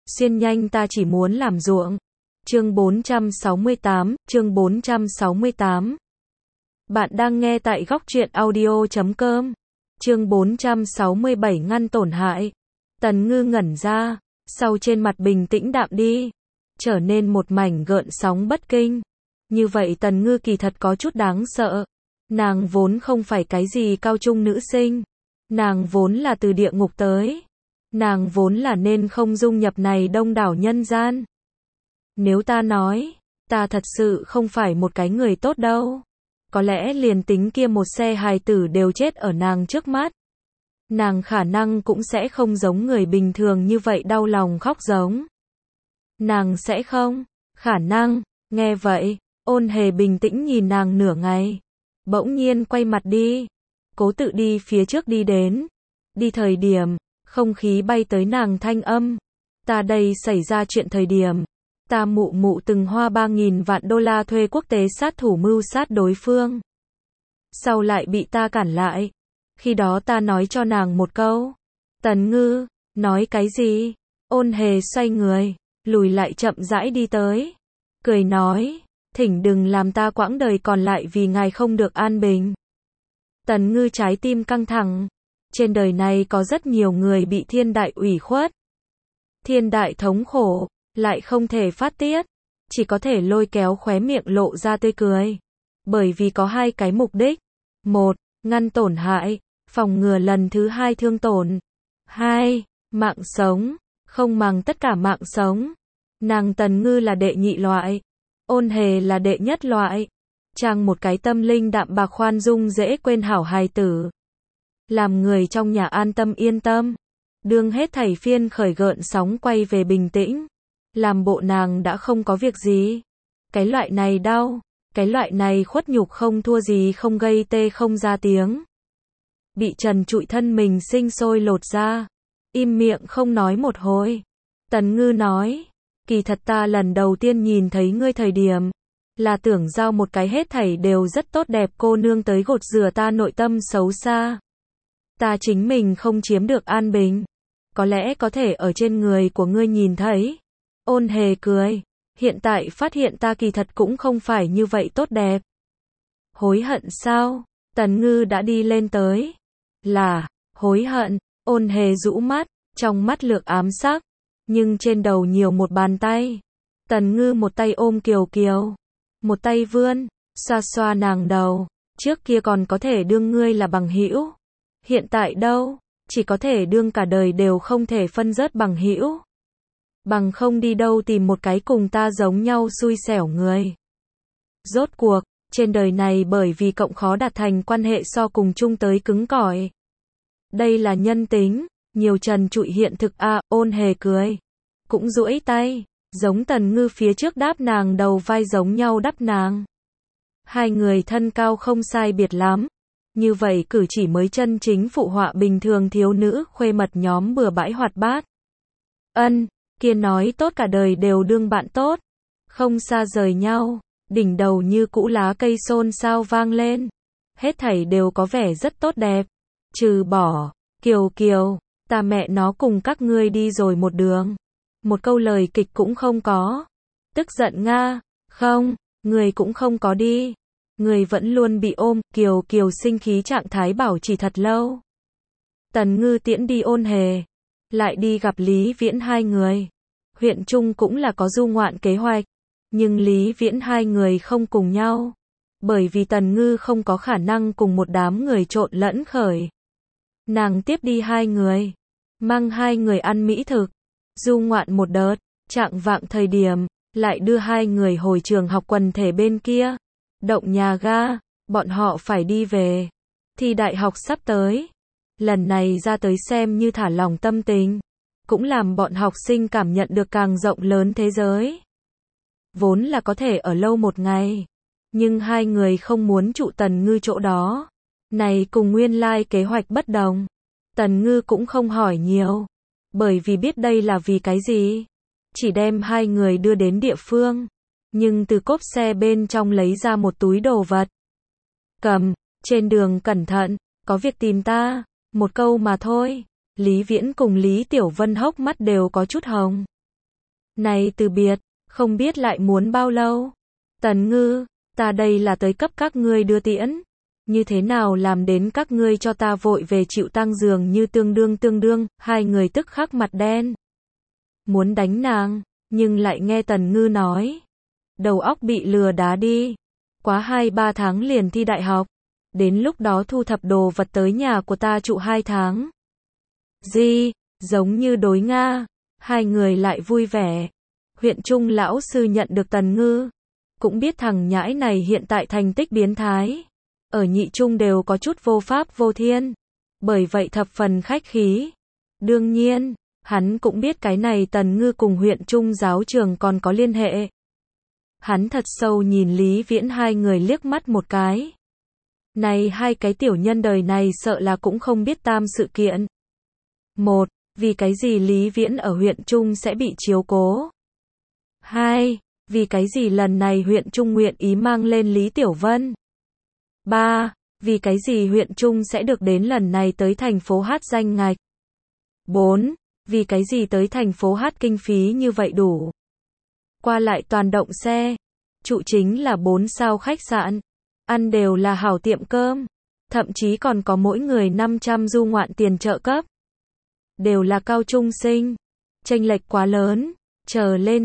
Xuyên nhanh ta chỉ muốn làm ruộng. Chương 468. Bạn đang nghe tại góc truyện audio.com. Chương 467 ngăn tổn hại. Tần Ngư ngẩn ra, sau trên mặt bình tĩnh đạm đi, trở nên một mảnh gợn sóng bất kinh. Như vậy Tần Ngư kỳ thật có chút đáng sợ. Nàng vốn không phải cái gì cao trung nữ sinh. Nàng vốn là từ địa ngục tới. Nàng vốn là nên không dung nhập này đông đảo nhân gian. Nếu ta nói, ta thật sự không phải một cái người tốt đâu. Có lẽ liền tính kia một xe hài tử đều chết ở nàng trước mắt. Nàng khả năng cũng sẽ không giống người bình thường như vậy đau lòng khóc giống. Nàng sẽ không, khả năng, nghe vậy, Ôn Hề bình tĩnh nhìn nàng nửa ngày. Bỗng nhiên quay mặt đi, cố tự đi phía trước đi đến. Đi thời điểm, không khí bay tới nàng thanh âm. Ta đây xảy ra chuyện thời điểm, ta mụ từng hoa 3.000 vạn đô la thuê quốc tế sát thủ mưu sát đối phương. Sau lại bị ta cản lại. Khi đó ta nói cho nàng một câu. Tần Ngư, nói cái gì? Ôn Hề xoay người, lùi lại chậm rãi đi tới. Cười nói, thỉnh đừng làm ta quãng đời còn lại vì ngài không được an bình. Tần Ngư trái tim căng thẳng. Trên đời này có rất nhiều người bị thiên đại ủy khuất. Thiên đại thống khổ, lại không thể phát tiết. Chỉ có thể lôi kéo khóe miệng lộ ra tươi cười. Bởi vì có hai cái mục đích. Một, ngăn tổn hại, phòng ngừa lần thứ hai thương tổn. Hai, mạng sống, không màng tất cả mạng sống. Nàng Tần Ngư là đệ nhị loại. Ôn Hề là đệ nhất loại. Chàng một cái tâm linh đạm bạc khoan dung dễ quên hảo hài tử. Làm người trong nhà an tâm yên tâm. Đương hết thảy phiên khởi gợn sóng quay về bình tĩnh. Làm bộ nàng đã không có việc gì. Cái loại này đau, cái loại này khuất nhục không thua gì không gây tê không ra tiếng. Bị trần trụi thân mình sinh sôi lột ra. Im miệng không nói một hồi. Tần Ngư nói, kỳ thật ta lần đầu tiên nhìn thấy ngươi thời điểm, là tưởng giao một cái hết thảy đều rất tốt đẹp cô nương tới gột rửa ta nội tâm xấu xa. Ta chính mình không chiếm được an bình. Có lẽ có thể ở trên người của ngươi nhìn thấy. Ôn Hề cười. Hiện tại phát hiện ta kỳ thật cũng không phải như vậy tốt đẹp. Hối hận sao? Tần Ngư đã đi lên tới. Là, hối hận. Ôn Hề rũ mắt, trong mắt lược ám sắc. Nhưng trên đầu nhiều một bàn tay. Tần Ngư một tay ôm Kiều Kiều. Một tay vươn, xoa xoa nàng đầu. Trước kia còn có thể đương ngươi là bằng hữu. Hiện tại đâu, chỉ có thể đương cả đời đều không thể phân rớt bằng hữu. Bằng không đi đâu tìm một cái cùng ta giống nhau xui xẻo người. Rốt cuộc, trên đời này bởi vì cộng khó đạt thành quan hệ so cùng chung tới cứng cỏi. Đây là nhân tính, nhiều trần trụi hiện thực a. Ôn Hề cười. Cũng duỗi tay, giống Tần Ngư phía trước đáp nàng đầu vai giống nhau đắp nàng. Hai người thân cao không sai biệt lắm. Như vậy cử chỉ mới chân chính phụ họa bình thường thiếu nữ khuê mật nhóm bừa bãi hoạt bát. Ân, kia nói tốt cả đời đều đương bạn tốt. Không xa rời nhau, đỉnh đầu như cũ lá cây xôn xao vang lên. Hết thảy đều có vẻ rất tốt đẹp. Trừ bỏ, Kiều Kiều, ta mẹ nó cùng các ngươi đi rồi một đường. Một câu lời kịch cũng không có. Tức giận nga, không, người cũng không có đi. Người vẫn luôn bị ôm. Kiều Kiều sinh khí trạng thái bảo trì thật lâu. Tần Ngư tiễn đi Ôn Hề. Lại đi gặp Lý Viễn hai người. Huyện Trung cũng là có du ngoạn kế hoạch. Nhưng Lý Viễn hai người không cùng nhau. Bởi vì Tần Ngư không có khả năng cùng một đám người trộn lẫn khởi. Nàng tiếp đi hai người. Mang hai người ăn mỹ thực. Du ngoạn một đợt. Trạng vạng thời điểm. Lại đưa hai người hồi trường học quần thể bên kia. Động nhà ga. Bọn họ phải đi về. Thi đại học sắp tới. Lần này ra tới xem như thả lỏng tâm tình. Cũng làm bọn học sinh cảm nhận được càng rộng lớn thế giới. Vốn là có thể ở lâu một ngày. Nhưng hai người không muốn trụ Tần Ngư chỗ đó. Này cùng nguyên lai kế hoạch bất đồng. Tần Ngư cũng không hỏi nhiều. Bởi vì biết đây là vì cái gì. Chỉ đem hai người đưa đến địa phương. Nhưng từ cốp xe bên trong lấy ra một túi đồ vật. Cầm, trên đường cẩn thận, có việc tìm ta. Một câu mà thôi. Lý Viễn cùng Lý Tiểu Vân hốc mắt đều có chút hồng. Này từ biệt, không biết lại muốn bao lâu. Tần Ngư, ta đây là tới cấp các ngươi đưa tiễn. Như thế nào làm đến các ngươi cho ta vội về chịu tang dường như tương đương, hai người tức khắc mặt đen. Muốn đánh nàng, nhưng lại nghe Tần Ngư nói. Đầu óc bị lừa đá đi. Quá 2-3 tháng liền thi đại học. Đến lúc đó thu thập đồ vật tới nhà của ta trụ 2 tháng. Gì, giống như đối Nga. Hai người lại vui vẻ. Huyện Trung lão sư nhận được Tần Ngư. Cũng biết thằng nhãi này hiện tại thành tích biến thái. Ở nhị trung đều có chút vô pháp vô thiên. Bởi vậy thập phần khách khí. Đương nhiên, hắn cũng biết cái này Tần Ngư cùng huyện Trung giáo trường còn có liên hệ. Hắn thật sâu nhìn Lý Viễn hai người liếc mắt một cái. Này hai cái tiểu nhân đời này sợ là cũng không biết tam sự kiện. Một, vì cái gì Lý Viễn ở huyện Trung sẽ bị chiếu cố. 2, vì cái gì lần này huyện Trung nguyện ý mang lên Lý Tiểu Vân. 3, vì cái gì huyện Trung sẽ được đến lần này tới thành phố hát danh ngạch. 4, vì cái gì tới thành phố hát kinh phí như vậy đủ. Qua lại toàn động xe, trụ chính là 4 sao khách sạn, ăn đều là hảo tiệm cơm, thậm chí còn có mỗi người 500 du ngoạn tiền trợ cấp. Đều là cao trung sinh, chênh lệch quá lớn, chờ lên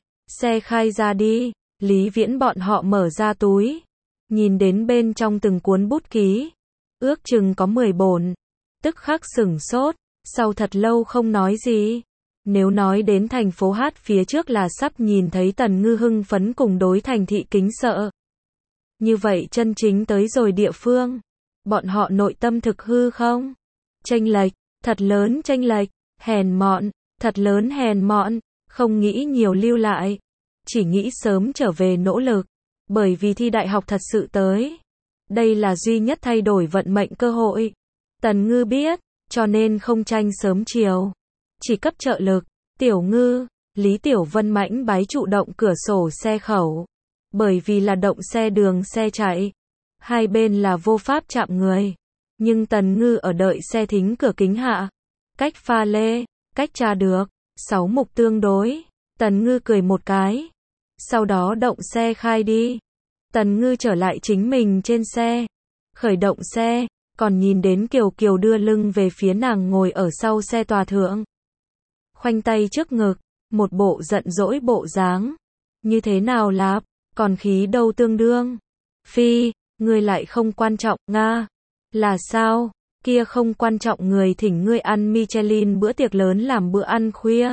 xe khai ra đi, Lý Viễn bọn họ mở ra túi, nhìn đến bên trong từng cuốn bút ký, ước chừng có 10 bổn, tức khắc sửng sốt, sau thật lâu không nói gì. Nếu nói đến thành phố hát phía trước là sắp nhìn thấy Tần Ngư hưng phấn cùng đối thành thị kính sợ. Như vậy chân chính tới rồi địa phương, bọn họ nội tâm thực hư không? Chênh lệch, thật lớn chênh lệch, hèn mọn, thật lớn hèn mọn, không nghĩ nhiều lưu lại, chỉ nghĩ sớm trở về nỗ lực, bởi vì thi đại học thật sự tới. Đây là duy nhất thay đổi vận mệnh cơ hội. Tần Ngư biết, cho nên không tranh sớm chiều. Chỉ cấp trợ lực, Tiểu Ngư, Lý Tiểu Vân mãnh bái trụ động cửa sổ xe khẩu. Bởi vì là động xe đường xe chạy. Hai bên là vô pháp chạm người. Nhưng Tần Ngư ở đợi xe thính cửa kính hạ. Cách pha lê, cách tra được, 6 mục tương đối. Tần Ngư cười một cái. Sau đó động xe khai đi. Tần Ngư trở lại chính mình trên xe. Khởi động xe, còn nhìn đến Kiều Kiều đưa lưng về phía nàng ngồi ở sau xe tòa thượng. Khoanh tay trước ngực, một bộ giận dỗi bộ dáng. Như thế nào lạp, còn khí đâu tương đương. Phi, ngươi lại không quan trọng, Nga. Là sao, kia không quan trọng người thỉnh ngươi ăn Michelin bữa tiệc lớn làm bữa ăn khuya.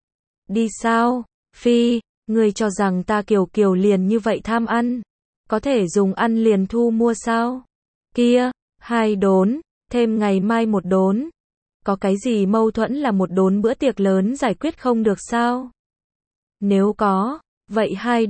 Đi sao, Phi, ngươi cho rằng ta Kiều Kiều liền như vậy tham ăn. Có thể dùng ăn liền thu mua sao? Kia, 2 đốn, thêm ngày mai 1 đốn. Có cái gì mâu thuẫn là 1 đốn bữa tiệc lớn giải quyết không được sao? Nếu có, vậy 2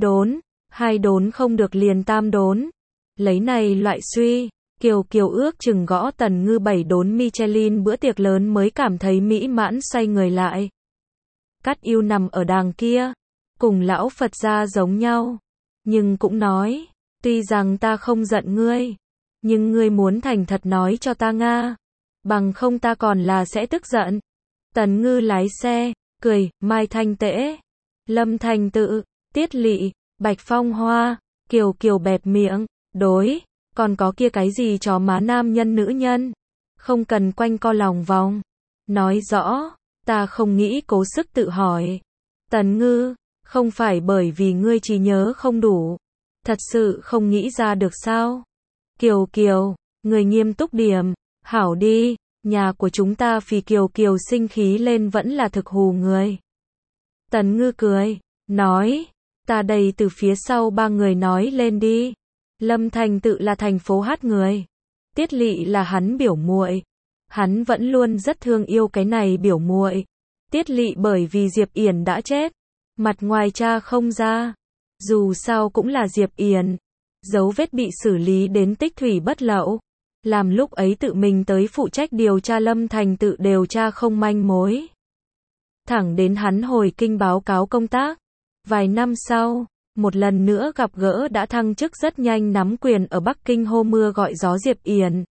đốn không được liền 3 đốn. Lấy này loại suy, Kiều Kiều ước chừng gõ Tần Ngư 7 đốn Michelin bữa tiệc lớn mới cảm thấy mỹ mãn xoay người lại. Cát Yêu nằm ở đàng kia, cùng lão Phật gia giống nhau, nhưng cũng nói, tuy rằng ta không giận ngươi, nhưng ngươi muốn thành thật nói cho ta Nga, bằng không ta còn là sẽ tức giận. Tần Ngư lái xe, cười, Mai Thanh Tễ, Lâm Thành Tự, Tiết Lị, Bạch Phong Hoa, Kiều Kiều bẹp miệng, đối, còn có kia cái gì chó má nam nhân nữ nhân, không cần quanh co lòng vòng, nói rõ, ta không nghĩ cố sức tự hỏi. Tần Ngư, không phải bởi vì ngươi trí nhớ không đủ, thật sự không nghĩ ra được sao? Kiều Kiều, người nghiêm túc điểm, hảo đi, nhà của chúng ta Phì Kiều Kiều sinh khí lên vẫn là thực hù người. Tần Ngư cười, nói, ta đây từ phía sau 3 người nói lên đi. Lâm Thành Tự là thành phố hát người, Tiết Lị là hắn biểu muội, hắn vẫn luôn rất thương yêu cái này biểu muội. Tiết Lị bởi vì Diệp Yển đã chết, mặt ngoài tra không ra, dù sao cũng là Diệp Yển, dấu vết bị xử lý đến tích thủy bất lậu, làm lúc ấy tự mình tới phụ trách điều tra Lâm Thành Tự điều tra không manh mối. Thẳng đến hắn hồi kinh báo cáo công tác, vài năm sau, một lần nữa gặp gỡ đã thăng chức rất nhanh nắm quyền ở Bắc Kinh hô mưa gọi gió Diệp Yển.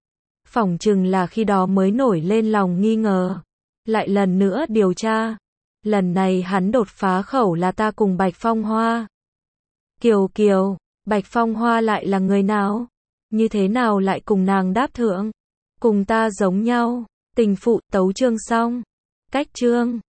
Phỏng chừng là khi đó mới nổi lên lòng nghi ngờ, lại lần nữa điều tra. Lần này hắn đột phá khẩu là ta cùng Bạch Phong Hoa. Kiều Kiều, Bạch Phong Hoa lại là người nào? Như thế nào lại cùng nàng đáp thượng? Cùng ta giống nhau. Tình phụ tấu chương xong. Cách chương.